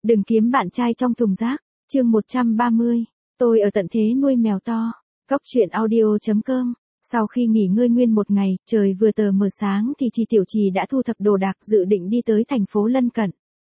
Đừng kiếm bạn trai trong thùng rác. Chương 130. Tôi ở tận thế nuôi mèo to. Góc truyện audio.com. Sau khi nghỉ ngơi nguyên một ngày, trời vừa tờ mờ sáng thì chị Tiểu Trì đã thu thập đồ đạc dự định đi tới thành phố lân cận.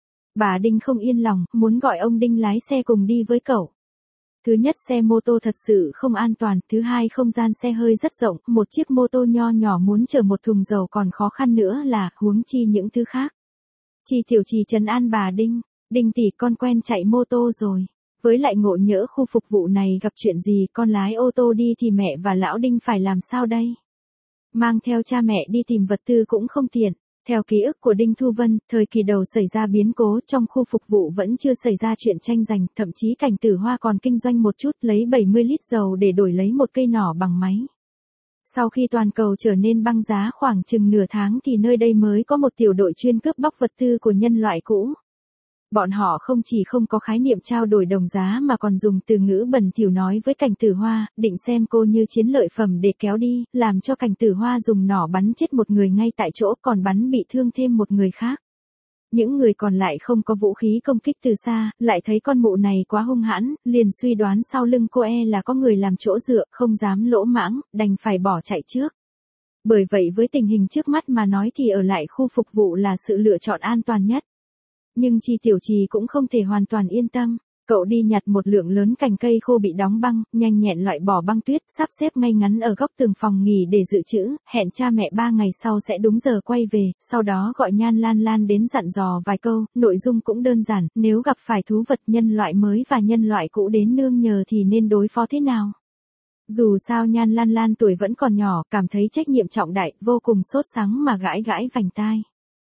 Bà Đinh không yên lòng, muốn gọi ông Đinh lái xe cùng đi với cậu. Thứ nhất, xe mô tô thật sự không an toàn, thứ hai, không gian xe hơi rất rộng, một chiếc mô tô nho nhỏ muốn chở một thùng dầu còn khó khăn nữa là, huống chi những thứ khác. Chị Tiểu Trì trấn an bà Đinh, Đinh tỷ, con quen chạy mô tô rồi. Với lại ngộ nhỡ khu phục vụ này gặp chuyện gì, con lái ô tô đi thì mẹ và lão Đinh phải làm sao đây? Mang theo cha mẹ đi tìm vật tư cũng không tiện. Theo ký ức của Đinh Thu Vân, thời kỳ đầu xảy ra biến cố trong khu phục vụ vẫn chưa xảy ra chuyện tranh giành, thậm chí Cảnh Tử Hoa còn kinh doanh một chút, lấy 70 lít dầu để đổi lấy một cây nỏ bằng máy. Sau khi toàn cầu trở nên băng giá khoảng chừng nửa tháng thì nơi đây mới có một tiểu đội chuyên cướp bóc vật tư của nhân loại cũ. Bọn họ không chỉ không có khái niệm trao đổi đồng giá mà còn dùng từ ngữ bẩn thỉu nói với Cảnh Tử Hoa, định xem cô như chiến lợi phẩm để kéo đi, làm cho Cảnh Tử Hoa dùng nỏ bắn chết một người ngay tại chỗ, còn bắn bị thương thêm một người khác. Những người còn lại không có vũ khí công kích từ xa, lại thấy con mụ này quá hung hãn, liền suy đoán sau lưng cô là có người làm chỗ dựa, không dám lỗ mãng, đành phải bỏ chạy trước. Bởi vậy với tình hình trước mắt mà nói thì ở lại khu phục vụ là sự lựa chọn an toàn nhất. Nhưng chị Tiểu Trì cũng không thể hoàn toàn yên tâm. Cậu đi nhặt một lượng lớn cành cây khô bị đóng băng, nhanh nhẹn loại bỏ băng tuyết, sắp xếp ngay ngắn ở góc tường phòng nghỉ để dự trữ, hẹn cha mẹ 3 ngày sau sẽ đúng giờ quay về, sau đó gọi Nhan Lan Lan đến dặn dò vài câu, nội dung cũng đơn giản, nếu gặp phải thú vật nhân loại mới và nhân loại cũ đến nương nhờ thì nên đối phó thế nào. Dù sao Nhan Lan Lan tuổi vẫn còn nhỏ, cảm thấy trách nhiệm trọng đại, vô cùng sốt sắng mà gãi gãi vành tai.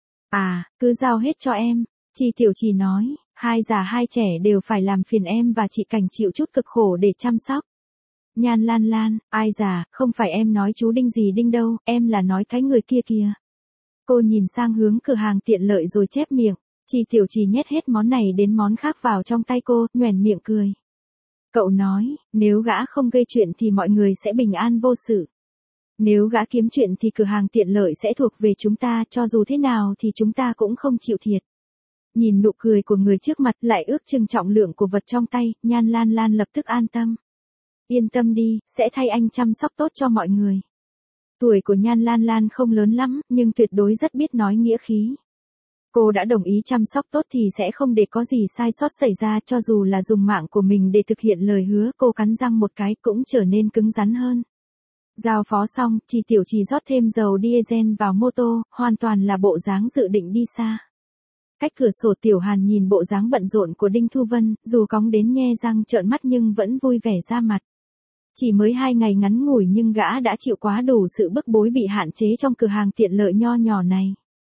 À, cứ giao hết cho em. Chị Tiểu Trì nói, hai già hai trẻ đều phải làm phiền em và chị Cảnh chịu chút cực khổ để chăm sóc. Nhan Lan Lan, ai già, không phải em nói chú Đinh gì Đinh đâu, em là nói cái người kia kìa. Cô nhìn sang hướng cửa hàng tiện lợi rồi chép miệng, chị Tiểu Trì nhét hết món này đến món khác vào trong tay cô, nhoẻn miệng cười. Cậu nói, nếu gã không gây chuyện thì mọi người sẽ bình an vô sự. Nếu gã kiếm chuyện thì cửa hàng tiện lợi sẽ thuộc về chúng ta, cho dù thế nào thì chúng ta cũng không chịu thiệt. Nhìn nụ cười của người trước mặt lại ước chừng trọng lượng của vật trong tay, Nhan Lan Lan lập tức an tâm. Yên tâm đi, sẽ thay anh chăm sóc tốt cho mọi người. Tuổi của Nhan Lan Lan không lớn lắm, nhưng tuyệt đối rất biết nói nghĩa khí. Cô đã đồng ý chăm sóc tốt thì sẽ không để có gì sai sót xảy ra, cho dù là dùng mạng của mình để thực hiện lời hứa. Cô cắn răng một cái cũng trở nên cứng rắn hơn. Giao phó xong, chị Tiểu Trì rót thêm dầu diesel vào mô tô, hoàn toàn là bộ dáng dự định đi xa. Cách cửa sổ Tiểu Hàn nhìn bộ dáng bận rộn của Đinh Thu Vân, dù cóng đến nhe răng trợn mắt nhưng vẫn vui vẻ ra mặt. Chỉ mới 2 ngày ngắn ngủi nhưng gã đã chịu quá đủ sự bức bối bị hạn chế trong cửa hàng tiện lợi nho nhỏ này.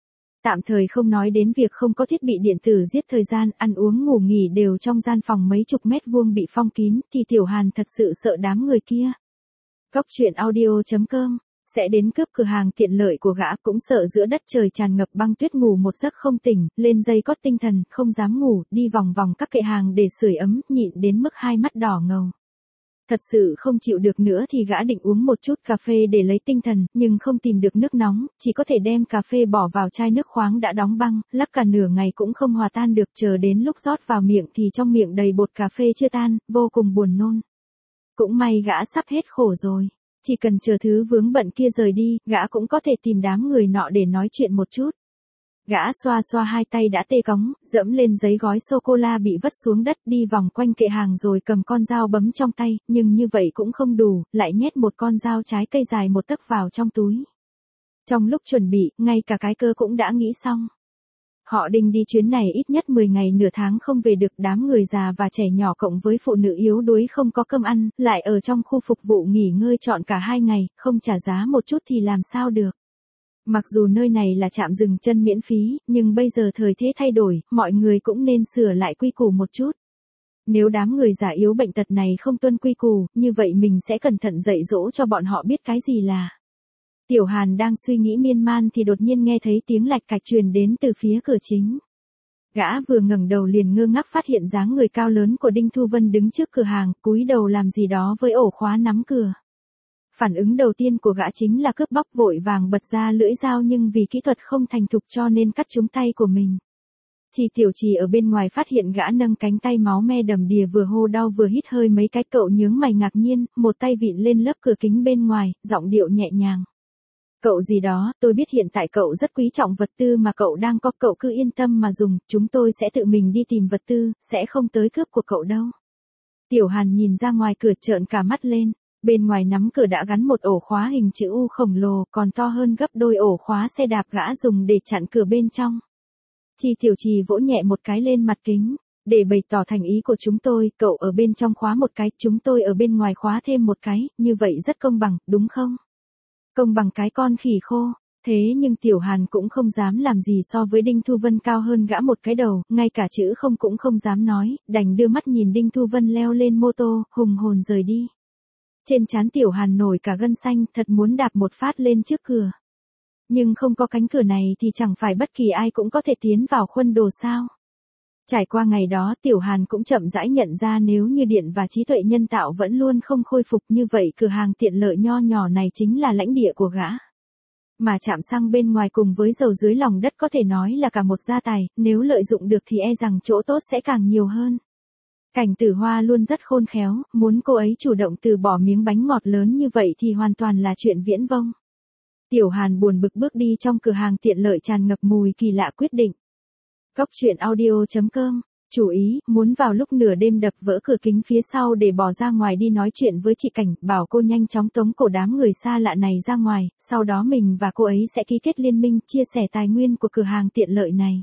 Tạm thời không nói đến việc không có thiết bị điện tử giết thời gian, ăn uống ngủ nghỉ đều trong gian phòng mấy chục mét vuông bị phong kín, thì Tiểu Hàn thật sự sợ đám người kia. Góc truyện audio.com. Sẽ đến cướp cửa hàng tiện lợi của gã, cũng sợ giữa đất trời tràn ngập băng tuyết ngủ một giấc không tỉnh, lên dây cót tinh thần, không dám ngủ, đi vòng vòng các kệ hàng để sưởi ấm, nhịn đến mức hai mắt đỏ ngầu. Thật sự không chịu được nữa thì gã định uống một chút cà phê để lấy tinh thần, nhưng không tìm được nước nóng, chỉ có thể đem cà phê bỏ vào chai nước khoáng đã đóng băng, lắc cả nửa ngày cũng không hòa tan được, chờ đến lúc rót vào miệng thì trong miệng đầy bột cà phê chưa tan, vô cùng buồn nôn. Cũng may gã sắp hết khổ rồi. Chỉ cần chờ thứ vướng bận kia rời đi, gã cũng có thể tìm đám người nọ để nói chuyện một chút. Gã xoa xoa hai tay đã tê cóng, dẫm lên giấy gói sô-cô-la bị vứt xuống đất, đi vòng quanh kệ hàng rồi cầm con dao bấm trong tay, nhưng như vậy cũng không đủ, lại nhét một con dao trái cây dài 1 tấc vào trong túi. Trong lúc chuẩn bị, ngay cả cái cơ cũng đã nghĩ xong. Họ Đinh đi chuyến này ít nhất 10 ngày nửa tháng không về được, đám người già và trẻ nhỏ cộng với phụ nữ yếu đuối không có cơm ăn, lại ở trong khu phục vụ nghỉ ngơi trọn cả 2 ngày, không trả giá một chút thì làm sao được. Mặc dù nơi này là trạm dừng chân miễn phí, nhưng bây giờ thời thế thay đổi, mọi người cũng nên sửa lại quy củ một chút. Nếu đám người già yếu bệnh tật này không tuân quy củ, như vậy mình sẽ cẩn thận dạy dỗ cho bọn họ biết cái gì là. Tiểu Hàn đang suy nghĩ miên man thì đột nhiên nghe thấy tiếng lạch cạch truyền đến từ phía cửa chính. Gã vừa ngẩng đầu liền ngơ ngác phát hiện dáng người cao lớn của Đinh Thu Vân đứng trước cửa hàng, cúi đầu làm gì đó với ổ khóa nắm cửa. Phản ứng đầu tiên của gã chính là cướp bóc, vội vàng bật ra lưỡi dao nhưng vì kỹ thuật không thành thục cho nên cắt trúng tay của mình. Chi Tiểu Trì ở bên ngoài phát hiện gã nâng cánh tay máu me đầm đìa vừa hô đau vừa hít hơi mấy cái, cậu nhướng mày ngạc nhiên, một tay vịn lên lớp cửa kính bên ngoài, giọng điệu nhẹ nhàng. Cậu gì đó, tôi biết hiện tại cậu rất quý trọng vật tư mà cậu đang có, cậu cứ yên tâm mà dùng, chúng tôi sẽ tự mình đi tìm vật tư, sẽ không tới cướp của cậu đâu. Tiểu Hàn nhìn ra ngoài cửa trợn cả mắt lên, bên ngoài nắm cửa đã gắn một ổ khóa hình chữ U khổng lồ, còn to hơn gấp đôi ổ khóa xe đạp gã dùng để chặn cửa bên trong. Chi Tiểu Trì vỗ nhẹ một cái lên mặt kính, để bày tỏ thành ý của chúng tôi, cậu ở bên trong khóa một cái, chúng tôi ở bên ngoài khóa thêm một cái, như vậy rất công bằng, đúng không? Công bằng cái con khỉ khô. Thế nhưng Tiểu Hàn cũng không dám làm gì so với Đinh Thu Vân cao hơn gã một cái đầu, ngay cả chữ không cũng không dám nói, đành đưa mắt nhìn Đinh Thu Vân leo lên mô tô, hùng hồn rời đi. Trên trán Tiểu Hàn nổi cả gân xanh, thật muốn đạp một phát lên trước cửa. Nhưng không có cánh cửa này thì chẳng phải bất kỳ ai cũng có thể tiến vào khuôn đồ sao. Trải qua ngày đó Tiểu Hàn cũng chậm rãi nhận ra nếu như điện và trí tuệ nhân tạo vẫn luôn không khôi phục như vậy cửa hàng tiện lợi nho nhỏ này chính là lãnh địa của gã. Mà trạm xăng bên ngoài cùng với dầu dưới lòng đất có thể nói là cả một gia tài, nếu lợi dụng được thì e rằng chỗ tốt sẽ càng nhiều hơn. Cảnh Tử Hoa luôn rất khôn khéo, muốn cô ấy chủ động từ bỏ miếng bánh ngọt lớn như vậy thì hoàn toàn là chuyện viễn vông. Tiểu Hàn buồn bực bước đi trong cửa hàng tiện lợi tràn ngập mùi kỳ lạ quyết định. Góc truyện audio.com, chú ý, muốn vào lúc nửa đêm đập vỡ cửa kính phía sau để bỏ ra ngoài đi nói chuyện với chị Cảnh, bảo cô nhanh chóng tống cổ đám người xa lạ này ra ngoài, sau đó mình và cô ấy sẽ ký kết liên minh chia sẻ tài nguyên của cửa hàng tiện lợi này.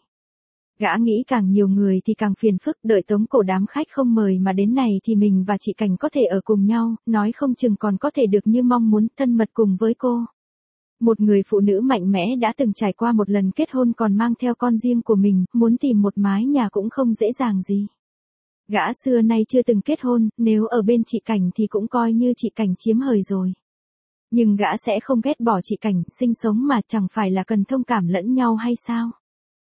Gã nghĩ càng nhiều người thì càng phiền phức, đợi tống cổ đám khách không mời mà đến này thì mình và chị Cảnh có thể ở cùng nhau, nói không chừng còn có thể được như mong muốn, thân mật cùng với cô. Một người phụ nữ mạnh mẽ đã từng trải qua một lần kết hôn còn mang theo con riêng của mình, muốn tìm một mái nhà cũng không dễ dàng gì. Gã xưa nay chưa từng kết hôn, nếu ở bên chị Cảnh thì cũng coi như chị Cảnh chiếm hời rồi. Nhưng gã sẽ không ghét bỏ chị Cảnh, sinh sống mà chẳng phải là cần thông cảm lẫn nhau hay sao?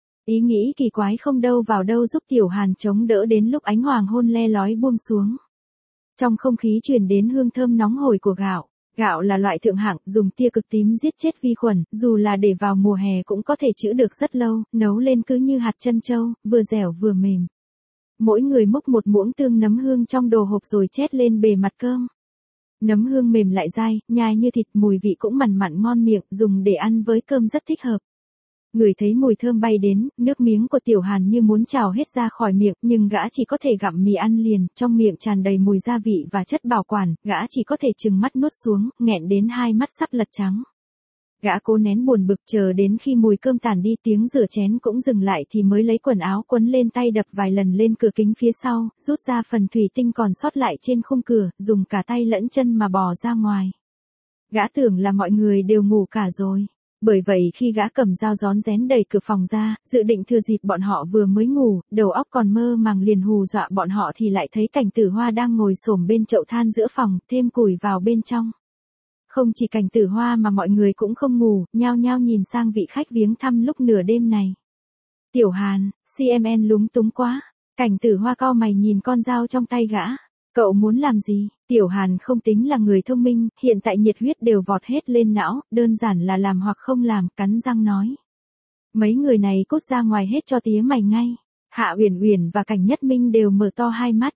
Ý nghĩ kỳ quái không đâu vào đâu giúp Tiểu Hàn chống đỡ đến lúc ánh hoàng hôn le lói buông xuống. Trong không khí truyền đến hương thơm nóng hổi của gạo. Gạo là loại thượng hạng, dùng tia cực tím giết chết vi khuẩn, dù là để vào mùa hè cũng có thể trữ được rất lâu, nấu lên cứ như hạt trân châu, vừa dẻo vừa mềm. Mỗi người múc một muỗng tương nấm hương trong đồ hộp rồi chét lên bề mặt cơm. Nấm hương mềm lại dai, nhai như thịt, mùi vị cũng mặn mặn ngon miệng, dùng để ăn với cơm rất thích hợp. Ngửi thấy mùi thơm bay đến, nước miếng của Tiểu Hàn như muốn trào hết ra khỏi miệng, nhưng gã chỉ có thể gặm mì ăn liền, trong miệng tràn đầy mùi gia vị và chất bảo quản, gã chỉ có thể trừng mắt nuốt xuống, nghẹn đến hai mắt sắp lật trắng. Gã cố nén buồn bực chờ đến khi mùi cơm tàn đi, tiếng rửa chén cũng dừng lại thì mới lấy quần áo quấn lên tay, đập vài lần lên cửa kính phía sau, rút ra phần thủy tinh còn sót lại trên khung cửa, dùng cả tay lẫn chân mà bò ra ngoài. Gã tưởng là mọi người đều ngủ cả rồi. Bởi vậy khi gã cầm dao rón rén đẩy cửa phòng ra, dự định thừa dịp bọn họ vừa mới ngủ, đầu óc còn mơ màng liền hù dọa bọn họ thì lại thấy Cảnh Tử Hoa đang ngồi xổm bên chậu than giữa phòng, thêm củi vào bên trong. Không chỉ Cảnh Tử Hoa mà mọi người cũng không ngủ, nhao nhao nhìn sang vị khách viếng thăm lúc nửa đêm này. Tiểu Hàn, CMN lúng túng quá. Cảnh Tử Hoa cau mày nhìn con dao trong tay gã. Cậu muốn làm gì? Tiểu Hàn không tính là người thông minh, hiện tại nhiệt huyết đều vọt hết lên não, đơn giản là làm hoặc không làm, cắn răng nói. Mấy người này cút ra ngoài hết cho tía mày ngay. Hạ Uyển Uyển và Cảnh Nhất Minh đều mở to hai mắt.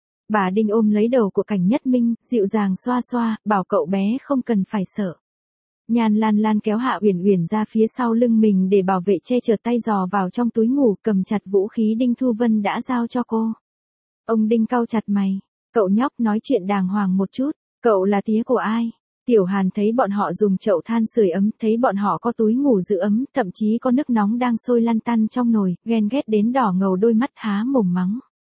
Bà Đinh ôm lấy đầu của Cảnh Nhất Minh, dịu dàng xoa xoa, bảo cậu bé không cần phải sợ. Nhan Lan Lan kéo Hạ Uyển Uyển ra phía sau lưng mình để bảo vệ, che chở tay dò vào trong túi ngủ, cầm chặt vũ khí Đinh Thu Vân đã giao cho cô. Ông Đinh cau chặt mày. Cậu nhóc nói chuyện đàng hoàng một chút, cậu là tía của ai? Tiểu Hàn thấy bọn họ dùng chậu than sưởi ấm, thấy bọn họ có túi ngủ giữ ấm, thậm chí có nước nóng đang sôi lăn tăn trong nồi, ghen ghét đến đỏ ngầu đôi mắt, há mồm mắng.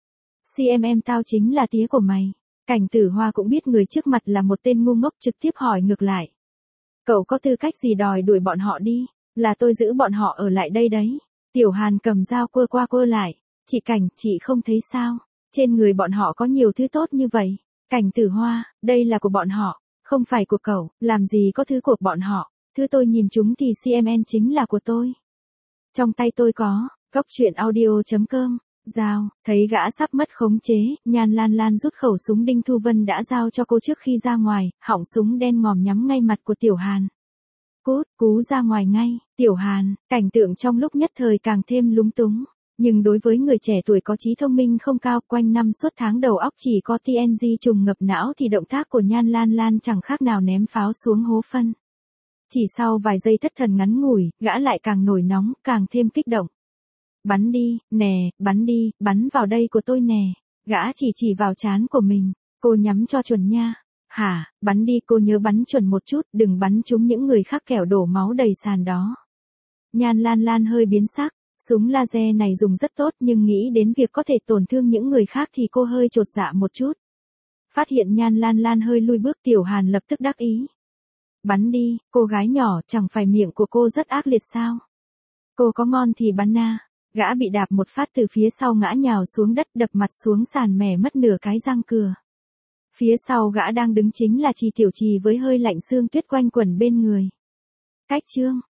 CMM tao chính là tía của mày. Cảnh Tử Hoa cũng biết người trước mặt là một tên ngu ngốc, trực tiếp hỏi ngược lại. Cậu có tư cách gì đòi đuổi bọn họ đi? Là tôi giữ bọn họ ở lại đây đấy. Tiểu Hàn cầm dao quơ qua quơ lại. Chị Cảnh, chị không thấy sao? Trên người bọn họ có nhiều thứ tốt như vậy. Cảnh Tử Hoa, đây là của bọn họ, không phải của cậu, làm gì có thứ của bọn họ. Thứ tôi nhìn chúng thì CMN chính là của tôi. Trong tay tôi có, góc truyện audio.com, dao, thấy gã sắp mất khống chế, Nhan Lan Lan rút khẩu súng Đinh Thu Vân đã giao cho cô trước khi ra ngoài, họng súng đen ngòm nhắm ngay mặt của Tiểu Hàn. Cút, cú ra ngoài ngay, Tiểu Hàn, cảnh tượng trong lúc nhất thời càng thêm lúng túng. Nhưng đối với người trẻ tuổi có trí thông minh không cao, quanh năm suốt tháng đầu óc chỉ có TNG trùng ngập não thì động tác của Nhan Lan Lan chẳng khác nào ném pháo xuống hố phân. Chỉ sau vài giây thất thần ngắn ngủi, gã lại càng nổi nóng, càng thêm kích động. Bắn đi, nè, bắn đi, bắn vào đây của tôi nè. Gã chỉ vào trán của mình. Cô nhắm cho chuẩn nha. Hả, bắn đi, cô nhớ bắn chuẩn một chút, đừng bắn trúng những người khác kẻo đổ máu đầy sàn đó. Nhan Lan Lan hơi biến sắc. Súng laser này dùng rất tốt nhưng nghĩ đến việc có thể tổn thương những người khác thì cô hơi chột dạ một chút. Phát hiện Nhan Lan Lan hơi lui bước, Tiểu Hàn lập tức đắc ý. Bắn đi, cô gái nhỏ, chẳng phải miệng của cô rất ác liệt sao? Cô có ngon thì bắn à. Gã bị đạp một phát từ phía sau ngã nhào xuống đất, đập mặt xuống sàn mẻ mất nửa cái răng cưa. Phía sau gã đang đứng chính là Trì Tiểu Trì với hơi lạnh sương tuyết quanh quẩn bên người. Cách chương